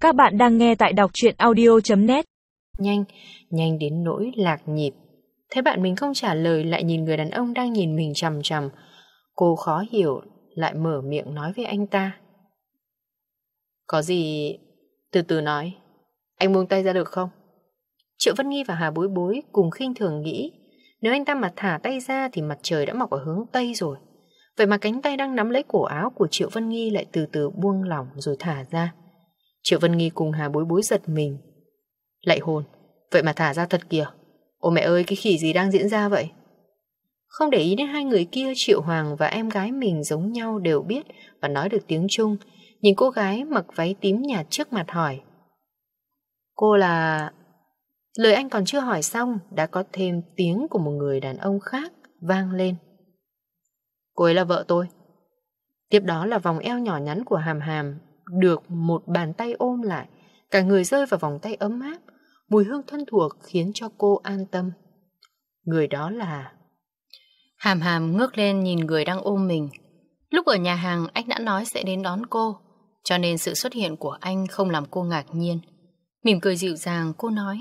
Các bạn đang nghe tại đọc truyện audio.net. Nhanh đến nỗi lạc nhịp. Thấy bạn mình không trả lời, lại nhìn người đàn ông đang nhìn mình chằm chằm. Cô khó hiểu, lại mở miệng nói với anh ta. Có gì từ từ nói. Anh buông tay ra được không? Triệu Vân Nghi và Hà Bối Bối cùng khinh thường nghĩ, nếu anh ta mà thả tay ra thì mặt trời đã mọc ở hướng Tây rồi. Vậy mà cánh tay đang nắm lấy cổ áo của Triệu Vân Nghi lại từ từ buông lỏng rồi thả ra. Triệu Vân Nghi cùng Hà Bối Bối giật mình. Lạy hồn, vậy mà thả ra thật kìa. Ôi mẹ ơi, cái khỉ gì đang diễn ra vậy? Không để ý đến hai người kia, Triệu Hoàng và em gái mình giống nhau đều biết và nói được tiếng Trung. Nhìn cô gái mặc váy tím nhạt trước mặt hỏi. Cô là... Lời anh còn chưa hỏi xong, đã có thêm tiếng của một người đàn ông khác vang lên. Cô ấy là vợ tôi. Tiếp đó là vòng eo nhỏ nhắn của Hàm Hàm được một bàn tay ôm lại, cả người rơi vào vòng tay ấm áp, mùi hương thân thuộc khiến cho cô an tâm. Người đó là... Hàm Hàm ngước lên nhìn người đang ôm mình. Lúc ở nhà hàng anh đã nói sẽ đến đón cô, cho nên sự xuất hiện của anh không làm cô ngạc nhiên. Mỉm cười dịu dàng, cô nói: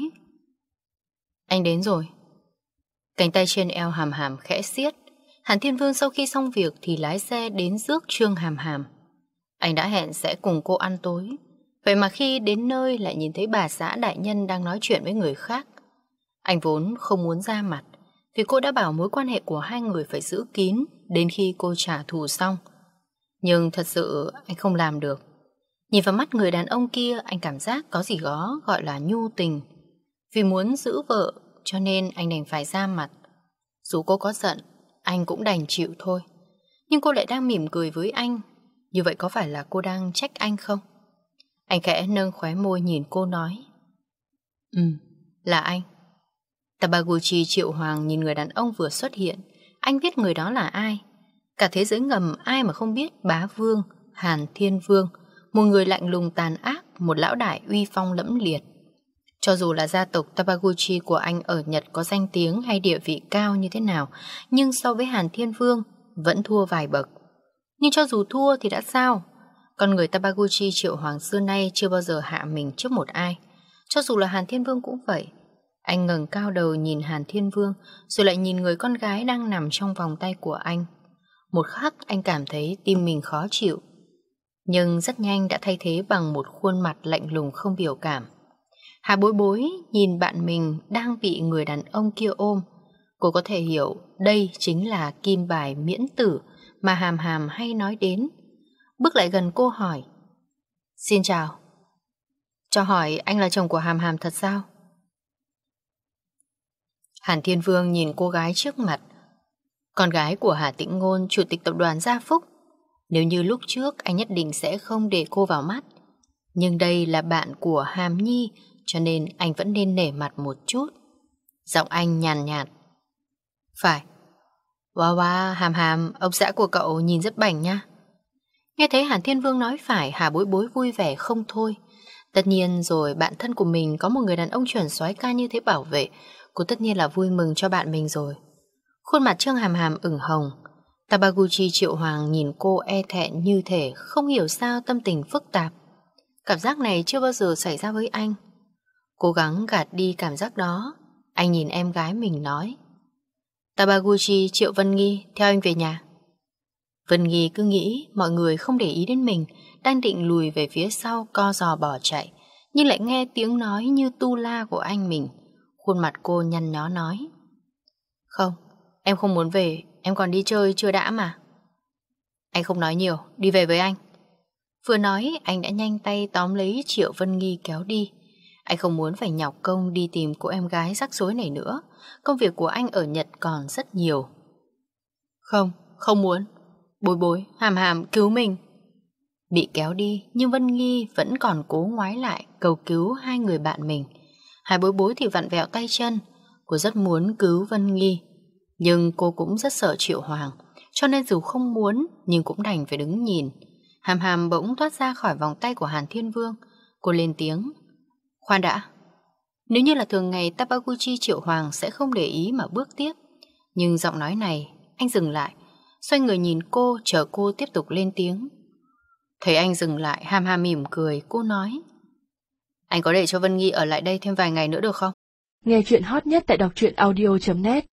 Anh đến rồi. Cánh tay trên eo Hàm Hàm khẽ siết. Hàn Thiên Vương sau khi xong việc thì lái xe đến rước Trương Hàm Hàm. Anh đã hẹn sẽ cùng cô ăn tối, vậy mà khi đến nơi lại nhìn thấy bà xã đại nhân đang nói chuyện với người khác. Anh vốn không muốn ra mặt, vì cô đã bảo mối quan hệ của hai người phải giữ kín đến khi cô trả thù xong. Nhưng thật sự anh không làm được. Nhìn vào mắt người đàn ông kia, anh cảm giác có gì đó gọi là nhu tình. Vì muốn giữ vợ cho nên anh đành phải ra mặt. Dù cô có giận, anh cũng đành chịu thôi. Nhưng cô lại đang mỉm cười với anh. Như vậy có phải là cô đang trách anh không? Anh khẽ nâng khóe môi nhìn cô nói: là anh. Tabaguchi Triệu Hoàng nhìn người đàn ông vừa xuất hiện. Anh biết người đó là ai. Cả thế giới ngầm ai mà không biết bá vương Hàn Thiên Vương, một người lạnh lùng tàn ác, một lão đại uy phong lẫm liệt. Cho dù là gia tộc Tabaguchi của anh ở Nhật có danh tiếng hay địa vị cao như thế nào, nhưng so với Hàn Thiên Vương vẫn thua vài bậc. Nhưng cho dù thua thì đã sao? Con người Tabaguchi Triệu Hoàng xưa nay chưa bao giờ hạ mình trước một ai. Cho dù là Hàn Thiên Vương cũng vậy. Anh ngẩng cao đầu nhìn Hàn Thiên Vương, rồi lại nhìn người con gái đang nằm trong vòng tay của anh. Một khắc anh cảm thấy tim mình khó chịu, nhưng rất nhanh đã thay thế bằng một khuôn mặt lạnh lùng không biểu cảm. Hà Bối Bối nhìn bạn mình đang bị người đàn ông kia ôm. Cô có thể hiểu đây chính là kim bài miễn tử mà Hàm Hàm hay nói đến. Bước lại gần cô hỏi: Xin chào. Cho hỏi anh là chồng của Hàm Hàm thật sao? Hàn Thiên Vương nhìn cô gái trước mặt. Con gái của Hà Tĩnh Ngôn, chủ tịch tập đoàn Gia Phúc. Nếu như lúc trước anh nhất định sẽ không để cô vào mắt. Nhưng đây là bạn của Hàm Nhi, cho nên anh vẫn nên nể mặt một chút. Giọng anh nhàn nhạt. Phải. Wow, wow, Hàm Hàm, ông xã của cậu nhìn rất bảnh nha. Nghe thấy Hàn Thiên Vương nói phải, Hà Bối Bối vui vẻ không thôi. Tất nhiên rồi, bạn thân của mình có một người đàn ông chuẩn soái ca như thế bảo vệ, cô tất nhiên là vui mừng cho bạn mình rồi. Khuôn mặt Trương Hàm Hàm ửng hồng. Tabaguchi Triệu Hoàng nhìn cô e thẹn như thể không hiểu sao, tâm tình phức tạp. Cảm giác này chưa bao giờ xảy ra với anh. Cố gắng gạt đi cảm giác đó, anh nhìn em gái mình nói: Tabaguchi Triệu Vân Nghi, theo anh về nhà. Vân Nghi cứ nghĩ mọi người không để ý đến mình, đang định lùi về phía sau co giò bỏ chạy, nhưng lại nghe tiếng nói như tu la của anh mình. Khuôn mặt cô nhăn nhó nói: Không, em không muốn về, em còn đi chơi chưa đã mà. Anh không nói nhiều, đi về với anh. Vừa nói anh đã nhanh tay tóm lấy Triệu Vân Nghi kéo đi. Anh không muốn phải nhọc công đi tìm cô em gái rắc rối này nữa. Công việc của anh ở Nhật còn rất nhiều. Không, không muốn. Bối Bối, Hàm Hàm cứu mình. Bị kéo đi nhưng Vân Nghi vẫn còn cố ngoái lại cầu cứu hai người bạn mình. Hai Bối Bối thì vặn vẹo tay chân. Cô rất muốn cứu Vân Nghi, nhưng cô cũng rất sợ Triệu Hoàng, cho nên dù không muốn nhưng cũng đành phải đứng nhìn. Hàm Hàm bỗng thoát ra khỏi vòng tay của Hàn Thiên Vương. Cô lên tiếng: Khoan đã. Nếu như là thường ngày, Tabaguchi Triệu Hoàng sẽ không để ý mà bước tiếp. Nhưng giọng nói này, anh dừng lại, xoay người nhìn cô, chờ cô tiếp tục lên tiếng. Thấy anh dừng lại, Hàm Hàm mỉm cười, cô nói: Anh có để cho Vân Nghi ở lại đây thêm vài ngày nữa được không? Nghe chuyện hot nhất tại đọc truyện audio.net